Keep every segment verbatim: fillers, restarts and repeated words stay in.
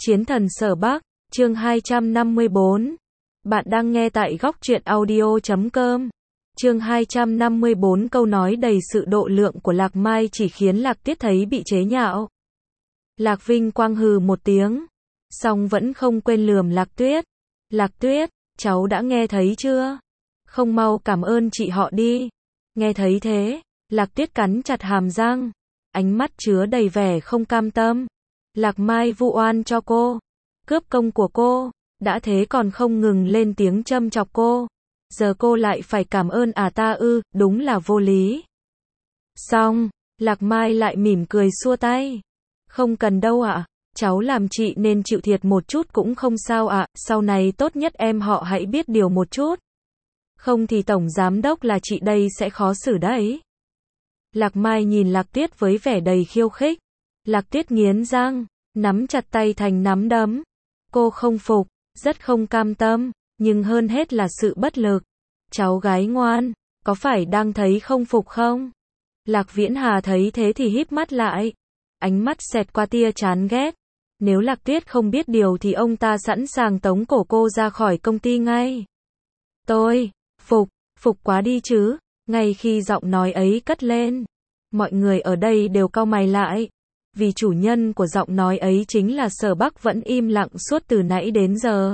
Chiến thần Sở Bắc, chương hai trăm năm mươi bốn. Bạn đang nghe tại góc truyện audio chấm com. Chương hai trăm năm mươi bốn. Câu nói đầy sự độ lượng của Lạc Mai chỉ khiến Lạc Tuyết thấy bị chế nhạo. Lạc Vinh Quang hừ một tiếng, song vẫn không quên lườm Lạc Tuyết. Lạc Tuyết, cháu đã nghe thấy chưa? Không mau cảm ơn chị họ đi. Nghe thấy thế, Lạc Tuyết cắn chặt hàm răng, ánh mắt chứa đầy vẻ không cam tâm. Lạc Mai vu oan cho cô, cướp công của cô, đã thế còn không ngừng lên tiếng châm chọc cô. Giờ cô lại phải cảm ơn à ta ư, đúng là vô lý. Xong, Lạc Mai lại mỉm cười xua tay. Không cần đâu ạ, cháu làm chị nên chịu thiệt một chút cũng không sao ạ, sau này tốt nhất em họ hãy biết điều một chút. Không thì tổng giám đốc là chị đây sẽ khó xử đấy. Lạc Mai nhìn Lạc Tuyết với vẻ đầy khiêu khích. Lạc Tuyết nghiến răng, nắm chặt tay thành nắm đấm. Cô không phục, rất không cam tâm, nhưng hơn hết là sự bất lực. Cháu gái ngoan, có phải đang thấy không phục không? Lạc Viễn Hà thấy thế thì híp mắt lại, ánh mắt xẹt qua tia chán ghét. Nếu Lạc Tuyết không biết điều thì ông ta sẵn sàng tống cổ cô ra khỏi công ty ngay. Tôi, phục, phục quá đi chứ. Ngay khi giọng nói ấy cất lên, mọi người ở đây đều cau mày lại. Vì chủ nhân của giọng nói ấy chính là Sở Bắc vẫn im lặng suốt từ nãy đến giờ.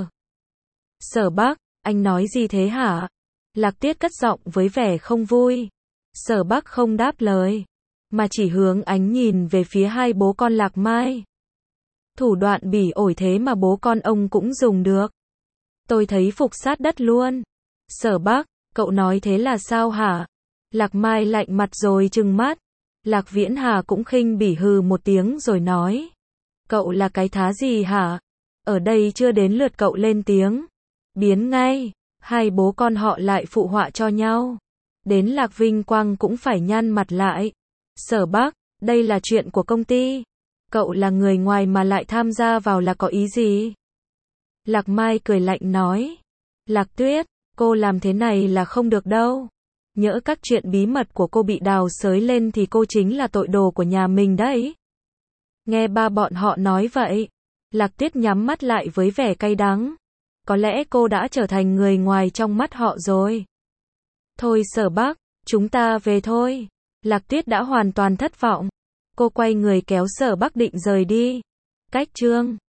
Sở Bắc, anh nói gì thế hả? Lạc Tuyết cất giọng với vẻ không vui. Sở Bắc không đáp lời, mà chỉ hướng ánh nhìn về phía hai bố con Lạc Mai. Thủ đoạn bỉ ổi thế mà bố con ông cũng dùng được. Tôi thấy phục sát đất luôn. Sở Bắc, cậu nói thế là sao hả? Lạc Mai lạnh mặt rồi trừng mắt. Lạc Viễn Hà cũng khinh bỉ hừ một tiếng rồi nói. Cậu là cái thá gì hả? Ở đây chưa đến lượt cậu lên tiếng. Biến ngay, hai bố con họ lại phụ họa cho nhau. Đến Lạc Vinh Quang cũng phải nhăn mặt lại. Sở Bắc, đây là chuyện của công ty. Cậu là người ngoài mà lại tham gia vào là có ý gì? Lạc Mai cười lạnh nói. Lạc Tuyết, cô làm thế này là không được đâu. Nhỡ các chuyện bí mật của cô bị đào xới lên thì cô chính là tội đồ của nhà mình đấy. Nghe ba bọn họ nói vậy, Lạc Tuyết nhắm mắt lại với vẻ cay đắng. Có lẽ cô đã trở thành người ngoài trong mắt họ rồi. Thôi Sở Bắc, chúng ta về thôi. Lạc Tuyết đã hoàn toàn thất vọng. Cô quay người kéo Sở Bắc định rời đi. Cách chương